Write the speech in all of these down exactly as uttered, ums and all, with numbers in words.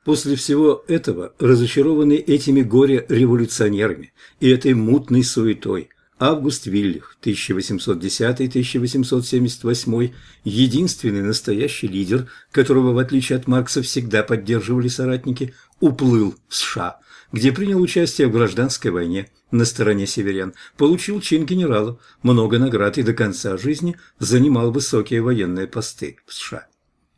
После всего этого, разочарованный этими горе-революционерами и этой мутной суетой, Август Виллих, тысяча восемьсот десятый — тысяча восемьсот семьдесят восьмой, единственный настоящий лидер, которого, в отличие от Маркса, всегда поддерживали соратники, уплыл в США, где принял участие в гражданской войне на стороне северян, получил чин генерала, много наград и до конца жизни занимал высокие военные посты в США.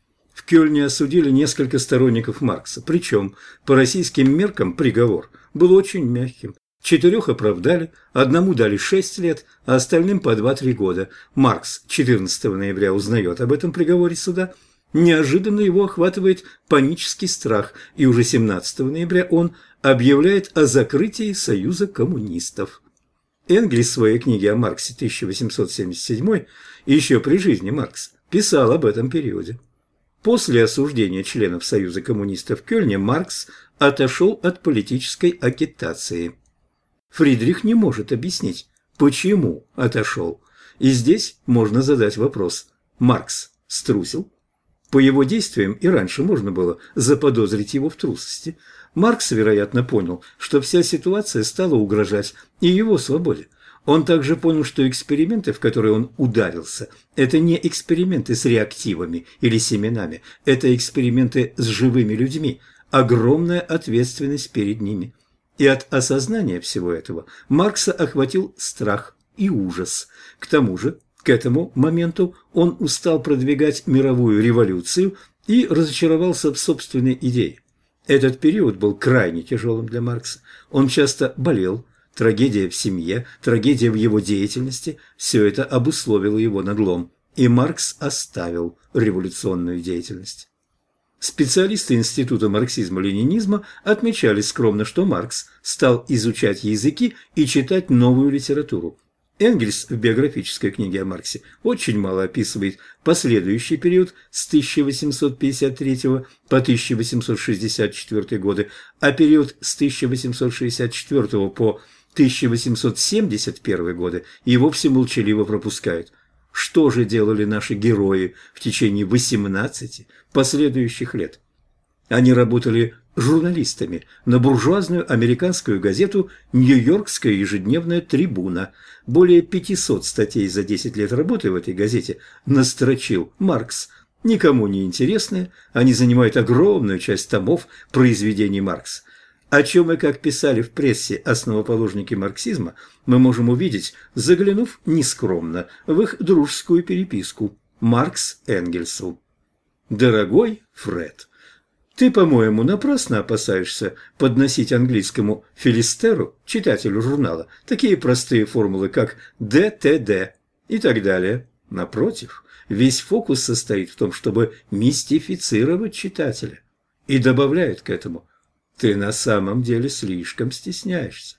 В Кёльне осудили несколько сторонников Маркса, причем по российским меркам приговор был очень мягким. Четырех оправдали, одному дали шесть лет, а остальным по два-три года. Маркс четырнадцатого ноября узнает об этом приговоре суда. Неожиданно его охватывает панический страх, и уже семнадцатого ноября он объявляет о закрытии Союза коммунистов. Энгельс в своей книге о Марксе тысяча восемьсот семьдесят седьмой, еще при жизни Маркс, писал об этом периоде. После осуждения членов Союза коммунистов в Кёльне Маркс отошел от политической агитации. Фридрих не может объяснить, почему отошел. И здесь можно задать вопрос: Маркс струсил? По его действиям и раньше можно было заподозрить его в трусости. Маркс, вероятно, понял, что вся ситуация стала угрожать и его свободе. Он также понял, что эксперименты, в которые он ударился, это не эксперименты с реактивами или семенами, это эксперименты с живыми людьми, огромная ответственность перед ними. И от осознания всего этого Маркса охватил страх и ужас. К тому же, к этому моменту он устал продвигать мировую революцию и разочаровался в собственной идее. Этот период был крайне тяжелым для Маркса. Он часто болел. Трагедия в семье, трагедия в его деятельности – все это обусловило его надлом, и Маркс оставил революционную деятельность. Специалисты Института марксизма-ленинизма отмечали скромно, что Маркс стал изучать языки и читать новую литературу. Энгельс в биографической книге о Марксе очень мало описывает последующий период с тысяча восемьсот пятьдесят третьего по тысяча восемьсот шестьдесят четвёртый годы, а период с тысяча восемьсот шестьдесят четвёртого по тысяча восемьсот семьдесят первый годы и вовсе молчаливо пропускают. Что же делали наши герои в течение восемнадцати последующих лет? Они работали журналистами на буржуазную американскую газету «Нью-Йоркская ежедневная трибуна». Более пятисот статей за десять лет работы в этой газете настрочил Маркс. Никому не интересные, они занимают огромную часть томов произведений Маркса. О чем и как писали в прессе основоположники марксизма, мы можем увидеть, заглянув нескромно в их дружескую переписку. Маркс Энгельсу. «Дорогой Фред, ты, по-моему, напрасно опасаешься подносить английскому филистеру, читателю журнала, такие простые формулы, как дэ тэ дэ и так далее. Напротив, весь фокус состоит в том, чтобы мистифицировать читателя». И добавляет к этому: «Ты на самом деле слишком стесняешься».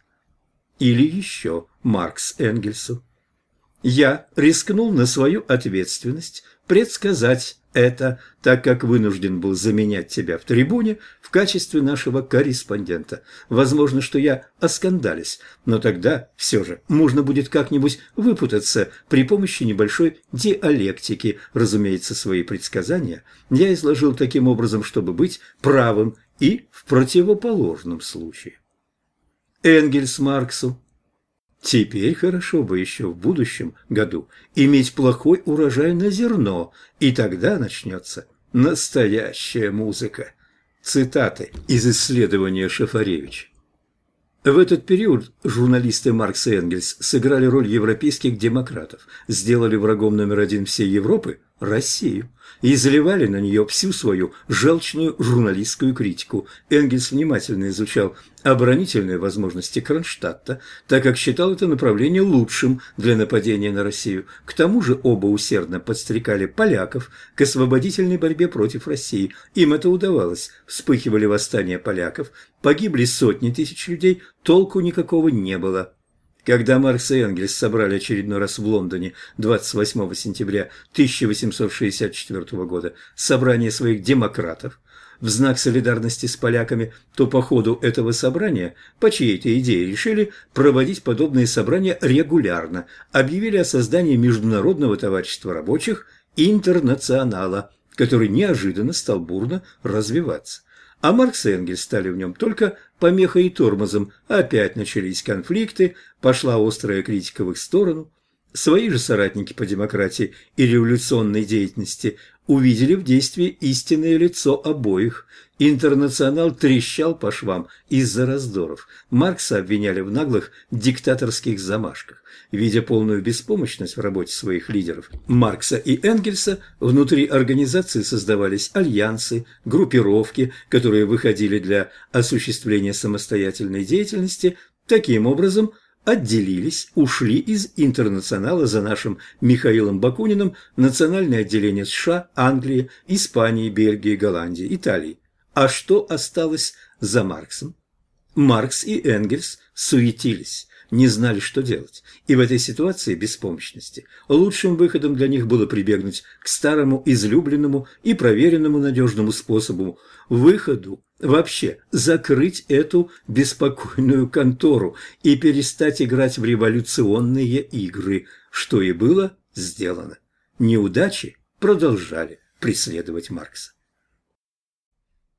Или еще Маркс Энгельсу: «Я рискнул на свою ответственность предсказать это, так как вынужден был заменять тебя в трибуне в качестве нашего корреспондента. Возможно, что я оскандалюсь, но тогда все же можно будет как-нибудь выпутаться при помощи небольшой диалектики. Разумеется, свои предсказания я изложил таким образом, чтобы быть правым и в противоположном случае». Энгельс Марксу: «Теперь хорошо бы еще в будущем году иметь плохой урожай на зерно, и тогда начнется настоящая музыка». Цитаты из исследования Шафаревича. В этот период журналисты Маркс и Энгельс сыграли роль европейских демократов, сделали врагом номер один всей Европы Россию и изливали на нее всю свою желчную журналистскую критику. Энгельс внимательно изучал оборонительные возможности Кронштадта, так как считал это направление лучшим для нападения на Россию. К тому же оба усердно подстрекали поляков к освободительной борьбе против России. Им это удавалось. Вспыхивали восстания поляков, погибли сотни тысяч людей, толку никакого не было. Когда Маркс и Энгельс собрали очередной раз в Лондоне двадцать восьмого сентября тысяча восемьсот шестьдесят четвёртого года собрание своих демократов в знак солидарности с поляками, то по ходу этого собрания по чьей-то идее решили проводить подобные собрания регулярно, объявили о создании Международного товарищества рабочих «Интернационала», который неожиданно стал бурно развиваться. А Маркс и Энгельс стали в нем только помехой и тормозом. Опять начались конфликты, пошла острая критика в их сторону. Свои же соратники по демократии и революционной деятельности увидели в действии истинное лицо обоих. Интернационал трещал по швам из-за раздоров. Маркса обвиняли в наглых диктаторских замашках. Видя полную беспомощность в работе своих лидеров, Маркса и Энгельса, внутри организации создавались альянсы, группировки, которые выходили для осуществления самостоятельной деятельности. Таким образом, отделились, ушли из интернационала за нашим Михаилом Бакуниным национальное отделение США, Англии, Испании, Бельгии, Голландии, Италии. А что осталось за Марксом? Маркс и Энгельс суетились, не знали, что делать. И в этой ситуации беспомощности лучшим выходом для них было прибегнуть к старому, излюбленному и проверенному надежному способу – выходу вообще закрыть эту беспокойную контору и перестать играть в революционные игры, что и было сделано. Неудачи продолжали преследовать Маркса.